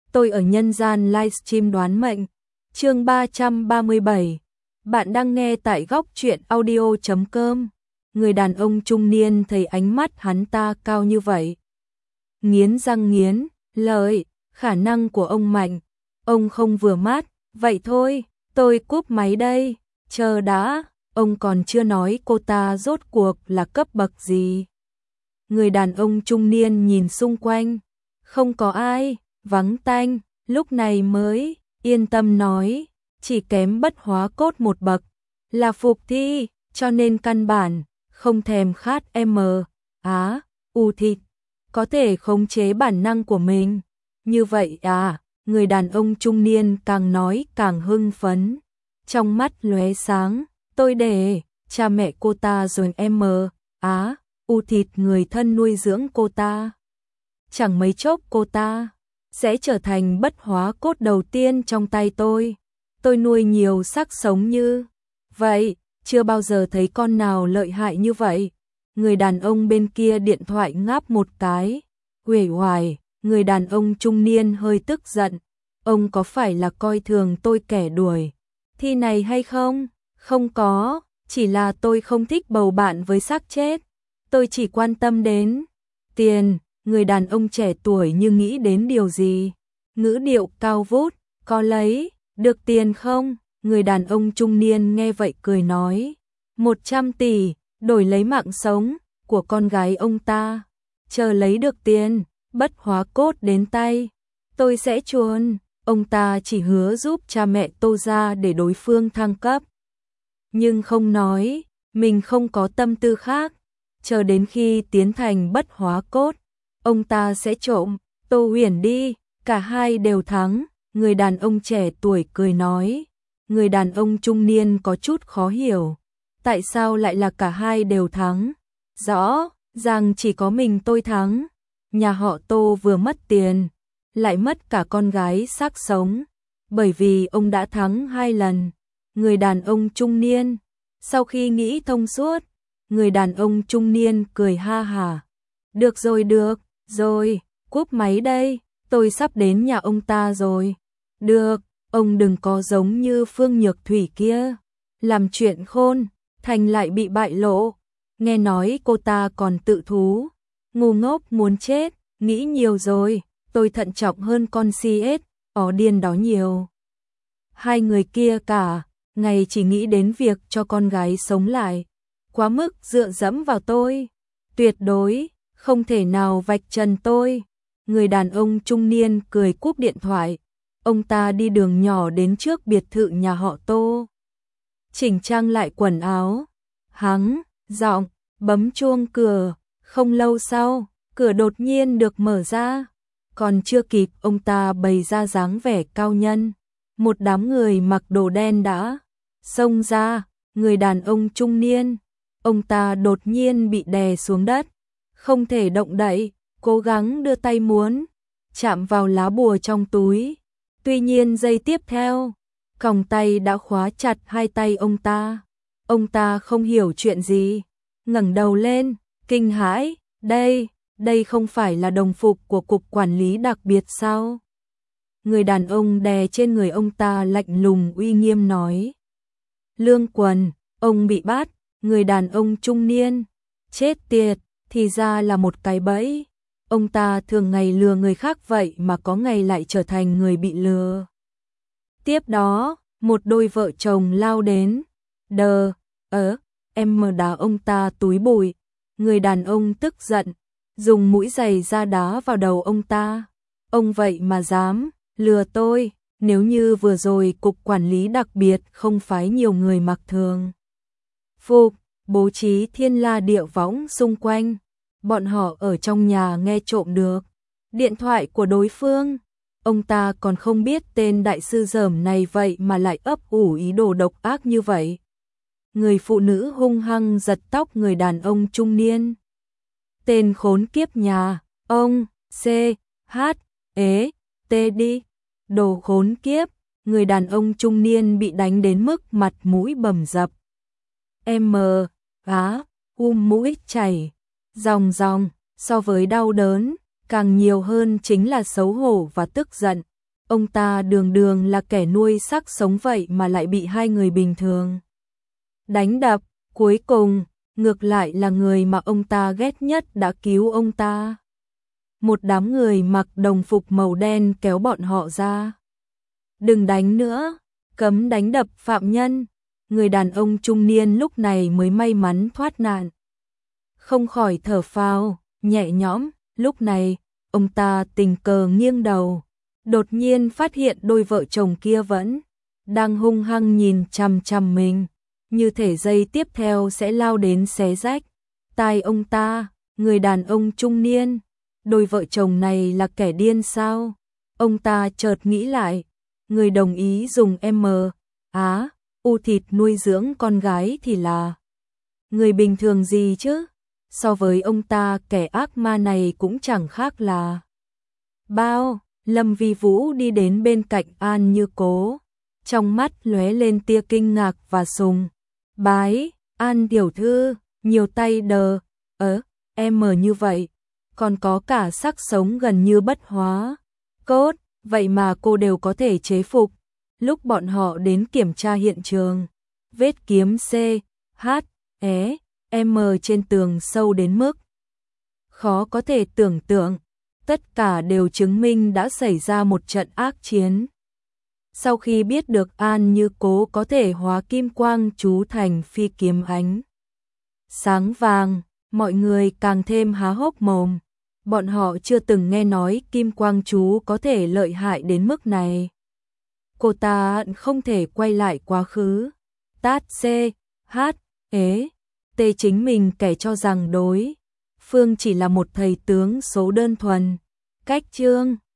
tôi ở nhân gian livestream đoán mệnh. Chương 337. Bạn đang nghe tại góc truyện audio.com. Người đàn ông trung niên thấy ánh mắt hắn ta cao như vậy, nghiến răng nghiến lợi, khả năng của ông mạnh, ông không vừa mắt, vậy thôi, tôi cúp máy đây, chờ đã, ông còn chưa nói cô ta rốt cuộc là cấp bậc gì. Người đàn ông trung niên nhìn xung quanh, không có ai, vắng tanh, lúc này mới yên tâm nói, chỉ kém bất hóa cốt một bậc, là phục thi, cho nên căn bản không thèm khát thịt, có thể khống chế bản năng của mình. Như vậy à? Người đàn ông trung niên càng nói càng hưng phấn, trong mắt lóe sáng, tôi để cha mẹ cô ta rồi thịt người thân nuôi dưỡng cô ta. Chẳng mấy chốc cô ta sẽ trở thành bất hóa cốt đầu tiên trong tay tôi. Tôi nuôi nhiều xác sống như vậy, chưa bao giờ thấy con nào lợi hại như vậy. Người đàn ông bên kia điện thoại ngáp một cái, uể oải. Người đàn ông trung niên hơi tức giận, ông có phải là coi thường tôi kẻ đuổi thi này hay không? Không có, chỉ là tôi không thích bầu bạn với xác chết, tôi chỉ quan tâm đến tiền. Người đàn ông trẻ tuổi như nghĩ đến điều gì, ngữ điệu cao vút, có lấy được tiền không? Người đàn ông trung niên nghe vậy cười nói, 100 tỷ, đổi lấy mạng sống của con gái ông ta, chờ lấy được tiền, bất hóa cốt đến tay, tôi sẽ chuồn. Ông ta chỉ hứa giúp cha mẹ Tô ra để đối phương thăng cấp, nhưng không nói, mình không có tâm tư khác, chờ đến khi tiến thành bất hóa cốt, ông ta sẽ trộm Tô Huyền đi, cả hai đều thắng. Người đàn ông trẻ tuổi cười nói. Người đàn ông trung niên có chút khó hiểu, tại sao lại là cả hai đều thắng? Rõ ràng chỉ có mình tôi thắng. Nhà họ Tô vừa mất tiền, lại mất cả con gái xác sống, bởi vì ông đã thắng 2 lần. Người đàn ông trung niên, sau khi nghĩ thông suốt, người đàn ông trung niên cười ha hả. Được rồi, cúp máy đây, tôi sắp đến nhà ông ta rồi. Được, ông đừng có giống như Phương Nhược Thủy kia, làm chuyện khôn, thành lại bị bại lộ. Nghe nói cô ta còn tự thú, ngu ngốc muốn chết, nghĩ nhiều rồi, tôi thận trọng hơn con CS, điên đó nhiều. Hai người kia cả ngày chỉ nghĩ đến việc cho con gái sống lại, quá mức dựa dẫm vào tôi, tuyệt đối không thể nào vạch trần tôi. Người đàn ông trung niên cười cúp điện thoại, ông ta đi đường nhỏ đến trước biệt thự nhà họ Tô, chỉnh trang lại quần áo, giọng bấm chuông cửa. Không lâu sau, cửa đột nhiên được mở ra, còn chưa kịp ông ta bày ra dáng vẻ cao nhân, một đám người mặc đồ đen đã xông ra. Người đàn ông trung niên, ông ta đột nhiên bị đè xuống đất, không thể động đậy, cố gắng đưa tay muốn chạm vào lá bùa trong túi. Tuy nhiên giây tiếp theo, còng tay đã khóa chặt hai tay ông ta. Ông ta không hiểu chuyện gì, ngẩng đầu lên, kinh hãi, đây không phải là đồng phục của cục quản lý đặc biệt sao? Người đàn ông đè trên người ông ta lạnh lùng uy nghiêm nói. Lương Quần, ông bị bắt. Người đàn ông trung niên, chết tiệt, thì ra là một cái bẫy. Ông ta thường ngày lừa người khác vậy mà có ngày lại trở thành người bị lừa. Tiếp đó, một đôi vợ chồng lao đến, em đá ông ta túi bụi. Người đàn ông tức giận, dùng mũi giày ra đá vào đầu ông ta. Ông vậy mà dám lừa tôi, nếu như vừa rồi cục quản lý đặc biệt không phái nhiều người mặc thường phục, bố trí thiên la địa võng xung quanh, bọn họ ở trong nhà nghe trộm được điện thoại của đối phương. Ông ta còn không biết tên đại sư dởm này vậy mà lại ấp ủ ý đồ độc ác như vậy. Người phụ nữ hung hăng giật tóc người đàn ông trung niên. Tên khốn kiếp nhà, ông, đi, đồ khốn kiếp. Người đàn ông trung niên bị đánh đến mức mặt mũi bầm dập. Mũi chảy ròng ròng, so với đau đớn, càng nhiều hơn chính là xấu hổ và tức giận. Ông ta đường đường là kẻ nuôi xác sống vậy mà lại bị hai người bình thường đánh đập, cuối cùng, ngược lại là người mà ông ta ghét nhất đã cứu ông ta. Một đám người mặc đồng phục màu đen kéo bọn họ ra. Đừng đánh nữa, cấm đánh đập phạm nhân. Người đàn ông trung niên lúc này mới may mắn thoát nạn. Không khỏi thở phào, nhẹ nhõm, lúc này, ông ta tình cờ nghiêng đầu. Đột nhiên phát hiện đôi vợ chồng kia vẫn đang hung hăng nhìn chằm chằm mình, như thể giây tiếp theo sẽ lao đến xé rách tai ông ta. Người đàn ông trung niên, đôi vợ chồng này là kẻ điên sao? Ông ta chợt nghĩ lại, người đồng ý dùng u thịt nuôi dưỡng con gái thì là người bình thường gì chứ? So với ông ta, kẻ ác ma này cũng chẳng khác là bao. Lâm Vi Vũ đi đến bên cạnh An Như Cố, trong mắt lóe lên tia kinh ngạc và sùng bái. An tiểu thư, nhiều tay đờ, em như vậy, còn có cả xác sống gần như bất hóa cốt, vậy mà cô đều có thể chế phục. Lúc bọn họ đến kiểm tra hiện trường, vết kiếm M trên tường sâu đến mức khó có thể tưởng tượng, tất cả đều chứng minh đã xảy ra một trận ác chiến. Sau khi biết được An Như Cố có thể hóa kim quang chú thành phi kiếm ánh sáng vàng, mọi người càng thêm há hốc mồm. Bọn họ chưa từng nghe nói kim quang chú có thể lợi hại đến mức này. Cô ta không thể quay lại quá khứ. Tát chính mình kẻ cho rằng đối phương chỉ là một thầy tướng số đơn thuần. Cách chương